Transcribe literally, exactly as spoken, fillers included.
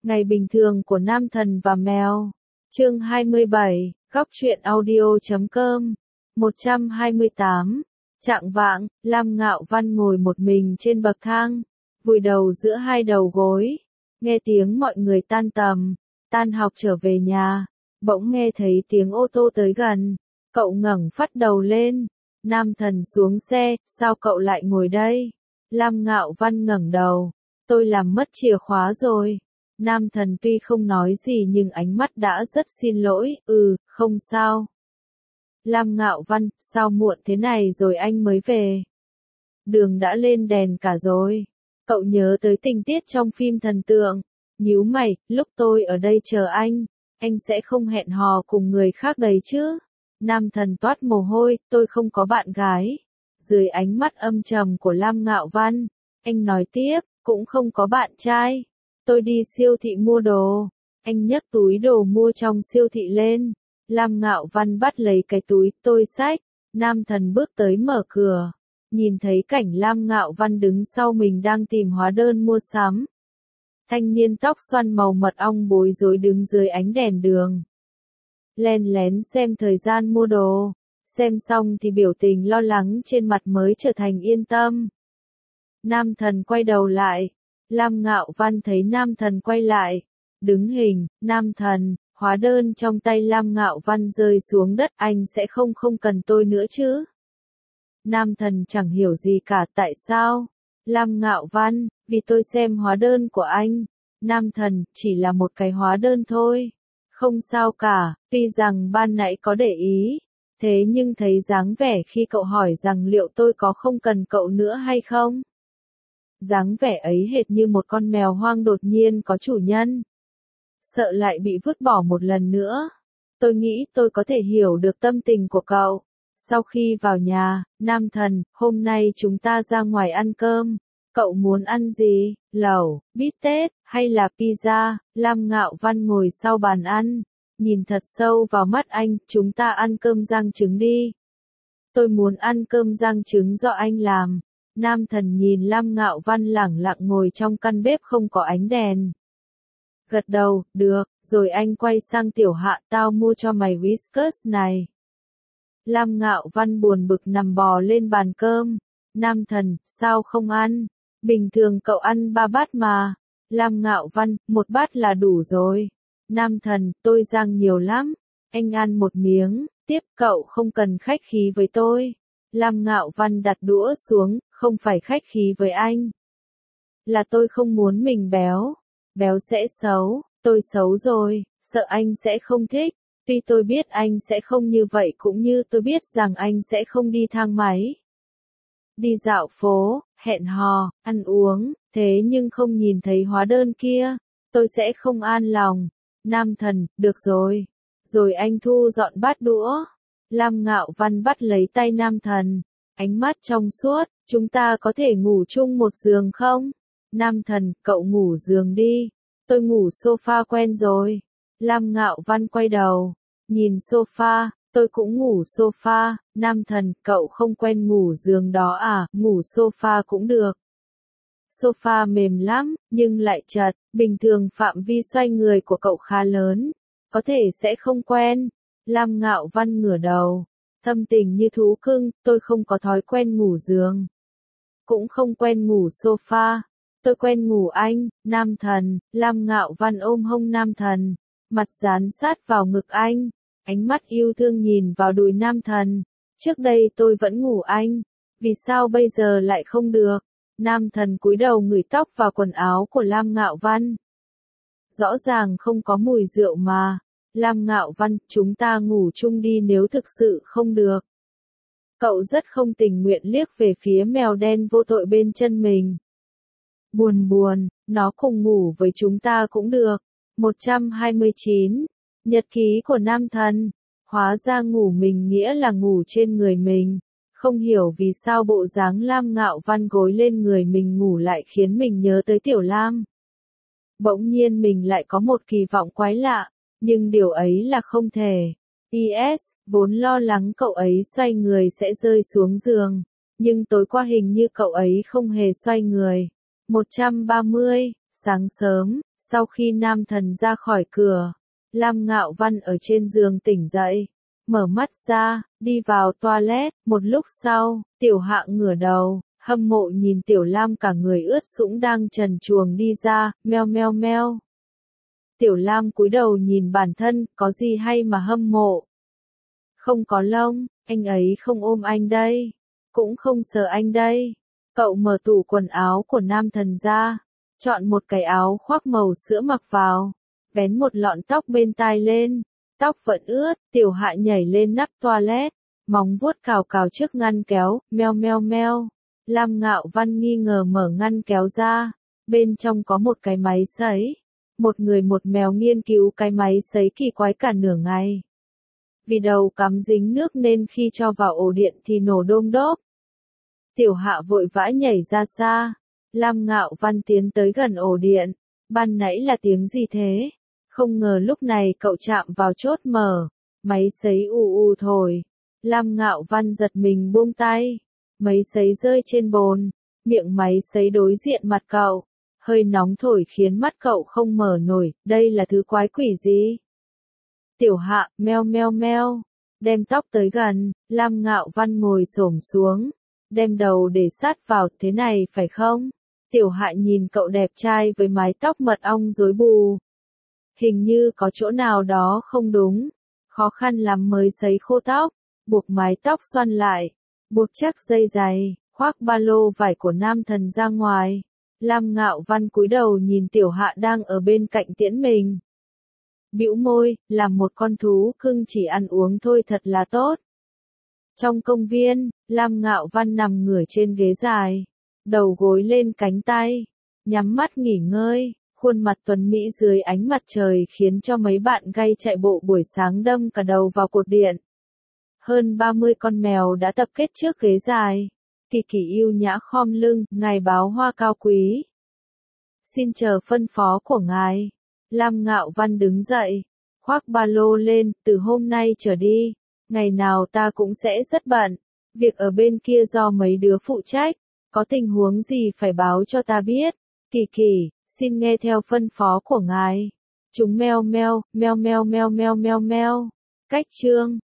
Ngày bình thường của nam thần và mèo. Chương hai mươi bảy, góc truyện audio chấm com. một trăm hai mươi tám. Chạng vạng, Lam Ngạo Văn ngồi một mình trên bậc thang, vùi đầu giữa hai đầu gối, nghe tiếng mọi người tan tầm, tan học trở về nhà, bỗng nghe thấy tiếng ô tô tới gần, cậu ngẩng phắt đầu lên, nam thần xuống xe, sao cậu lại ngồi đây? Lam Ngạo Văn ngẩng đầu, tôi làm mất chìa khóa rồi. Nam thần tuy không nói gì nhưng ánh mắt đã rất xin lỗi, ừ, không sao. Lam Ngạo Văn, sao muộn thế này rồi anh mới về? Đường đã lên đèn cả rồi. Cậu nhớ tới tình tiết trong phim thần tượng, nhíu mày, lúc tôi ở đây chờ anh, anh sẽ không hẹn hò cùng người khác đấy chứ? Nam thần toát mồ hôi, tôi không có bạn gái. Dưới ánh mắt âm trầm của Lam Ngạo Văn, anh nói tiếp, cũng không có bạn trai. Tôi đi siêu thị mua đồ. Anh nhấc túi đồ mua trong siêu thị lên. Lam Ngạo Văn bắt lấy cái túi, tôi xách. Nam thần bước tới mở cửa. Nhìn thấy cảnh Lam Ngạo Văn đứng sau mình đang tìm hóa đơn mua sắm. Thanh niên tóc xoăn màu mật ong bối rối đứng dưới ánh đèn đường. Len lén xem thời gian mua đồ. Xem xong thì biểu tình lo lắng trên mặt mới trở thành yên tâm. Nam thần quay đầu lại. Lam Ngạo Văn thấy nam thần quay lại. Đứng hình, nam thần, hóa đơn trong tay Lam Ngạo Văn rơi xuống đất, anh sẽ không không cần tôi nữa chứ? Nam thần chẳng hiểu gì cả, tại sao? Lam Ngạo Văn, vì tôi xem hóa đơn của anh. Nam thần, chỉ là một cái hóa đơn thôi. Không sao cả, tuy rằng ban nãy có để ý. Thế nhưng thấy dáng vẻ khi cậu hỏi rằng liệu tôi có không cần cậu nữa hay không? Dáng vẻ ấy hệt như một con mèo hoang đột nhiên có chủ nhân. Sợ lại bị vứt bỏ một lần nữa. Tôi nghĩ tôi có thể hiểu được tâm tình của cậu. Sau khi vào nhà, nam thần, hôm nay chúng ta ra ngoài ăn cơm. Cậu muốn ăn gì? Lẩu, bít tết, hay là pizza? Lam Ngạo Văn ngồi sau bàn ăn. Nhìn thật sâu vào mắt anh, chúng ta ăn cơm rang trứng đi. Tôi muốn ăn cơm rang trứng do anh làm. Nam thần nhìn Lam Ngạo Văn lẳng lặng ngồi trong căn bếp không có ánh đèn. Gật đầu, được, rồi anh quay sang Tiểu Hạ, tao mua cho mày Whiskas này. Lam Ngạo Văn buồn bực nằm bò lên bàn cơm. Nam thần, sao không ăn? Bình thường cậu ăn ba bát mà. Lam Ngạo Văn, một bát là đủ rồi. Nam thần, tôi rang nhiều lắm. Anh ăn một miếng, tiếp cậu không cần khách khí với tôi. Lam Ngạo Văn đặt đũa xuống, không phải khách khí với anh. Là tôi không muốn mình béo. Béo sẽ xấu, tôi xấu rồi, sợ anh sẽ không thích. Tuy tôi biết anh sẽ không như vậy cũng như tôi biết rằng anh sẽ không đi thang máy. Đi dạo phố, hẹn hò, ăn uống, thế nhưng không nhìn thấy hóa đơn kia, tôi sẽ không an lòng. Nam thần, được rồi. Rồi anh thu dọn bát đũa. Lam Ngạo Văn bắt lấy tay nam thần. Ánh mắt trong suốt, chúng ta có thể ngủ chung một giường không? Nam thần, cậu ngủ giường đi. Tôi ngủ sofa quen rồi. Lam Ngạo Văn quay đầu. Nhìn sofa, tôi cũng ngủ sofa. Nam thần, cậu không quen ngủ giường đó à, ngủ sofa cũng được. Sofa mềm lắm, nhưng lại chật, bình thường phạm vi xoay người của cậu khá lớn. Có thể sẽ không quen. Lam Ngạo Văn ngửa đầu. Thâm tình như thú cưng, tôi không có thói quen ngủ giường. Cũng không quen ngủ sofa. Tôi quen ngủ anh, nam thần. Lam Ngạo Văn ôm hông nam thần. Mặt dán sát vào ngực anh. Ánh mắt yêu thương nhìn vào đùi nam thần. Trước đây tôi vẫn ngủ anh. Vì sao bây giờ lại không được? Nam thần cúi đầu ngửi tóc và quần áo của Lam Ngạo Văn. Rõ ràng không có mùi rượu mà. Lam Ngạo Văn, chúng ta ngủ chung đi nếu thực sự không được. Cậu rất không tình nguyện liếc về phía mèo đen vô tội bên chân mình. Buồn buồn, nó cùng ngủ với chúng ta cũng được. một trăm hai mươi chín. Nhật ký của nam thần. Hóa ra ngủ mình nghĩa là ngủ trên người mình. Không hiểu vì sao bộ dáng Lam Ngạo Văn gối lên người mình ngủ lại khiến mình nhớ tới Tiểu Lam. Bỗng nhiên mình lại có một kỳ vọng quái lạ. Nhưng điều ấy là không thể. i ét, vốn lo lắng cậu ấy xoay người sẽ rơi xuống giường. Nhưng tối qua hình như cậu ấy không hề xoay người. một trăm ba mươi, sáng sớm, Sau khi nam thần ra khỏi cửa, Lam Ngạo Văn ở trên giường tỉnh dậy, mở mắt ra, đi vào toilet, một lúc sau, Tiểu Hạ ngửa đầu, hâm mộ nhìn Tiểu Lam cả người ướt sũng đang trần truồng đi ra, meo meo meo. Tiểu Lam cúi đầu nhìn bản thân, có gì hay mà hâm mộ? Không có lông, anh ấy không ôm anh đây, cũng không sờ anh đây. Cậu mở tủ quần áo của nam thần ra, chọn một cái áo khoác màu sữa mặc vào, vén một lọn tóc bên tai lên, tóc vẫn ướt, Tiểu Hạ nhảy lên nắp toilet, móng vuốt cào cào trước ngăn kéo, meo meo meo. Lam Ngạo Văn nghi ngờ mở ngăn kéo ra, bên trong có một cái máy sấy. Một người một mèo nghiên cứu cái máy sấy kỳ quái cả nửa ngày. Vì đầu cắm dính nước nên khi cho vào ổ điện thì nổ đôm đốp. Tiểu Hạ vội vã nhảy ra xa. Lam Ngạo Văn tiến tới gần ổ điện. Ban nãy là tiếng gì thế? Không ngờ lúc này cậu chạm vào chốt mở. Máy sấy ù ù thổi. Lam Ngạo Văn giật mình buông tay. Máy sấy rơi trên bồn. Miệng máy sấy đối diện mặt cậu. Hơi nóng thổi khiến mắt cậu không mở nổi, đây là thứ quái quỷ gì? Tiểu Hạ, meo meo meo, đem tóc tới gần, Lam Ngạo Văn ngồi xổm xuống, đem đầu để sát vào, thế này phải không? Tiểu Hạ nhìn cậu đẹp trai với mái tóc mật ong rối bù. Hình như có chỗ nào đó không đúng, khó khăn lắm mới sấy khô tóc, buộc mái tóc xoăn lại, buộc chắc dây dày, khoác ba lô vải của nam thần ra ngoài. Lam Ngạo Văn cúi đầu nhìn Tiểu Hạ đang ở bên cạnh tiễn mình. Bĩu môi, làm một con thú cưng chỉ ăn uống thôi thật là tốt. Trong công viên, Lam Ngạo Văn nằm ngửa trên ghế dài, đầu gối lên cánh tay, nhắm mắt nghỉ ngơi, khuôn mặt tuấn mỹ dưới ánh mặt trời khiến cho mấy bạn gay chạy bộ buổi sáng đâm cả đầu vào cột điện. Hơn ba mươi con mèo đã tập kết trước ghế dài. Kỳ Kỳ yêu nhã khom lưng, ngài báo hoa cao quý. Xin chờ phân phó của ngài. Lam Ngạo Văn đứng dậy, khoác ba lô lên, từ hôm nay trở đi, ngày nào ta cũng sẽ rất bận. Việc ở bên kia do mấy đứa phụ trách, có tình huống gì phải báo cho ta biết. Kỳ Kỳ, xin nghe theo phân phó của ngài. Chúng meo meo, meo meo meo meo meo meo. Cách chương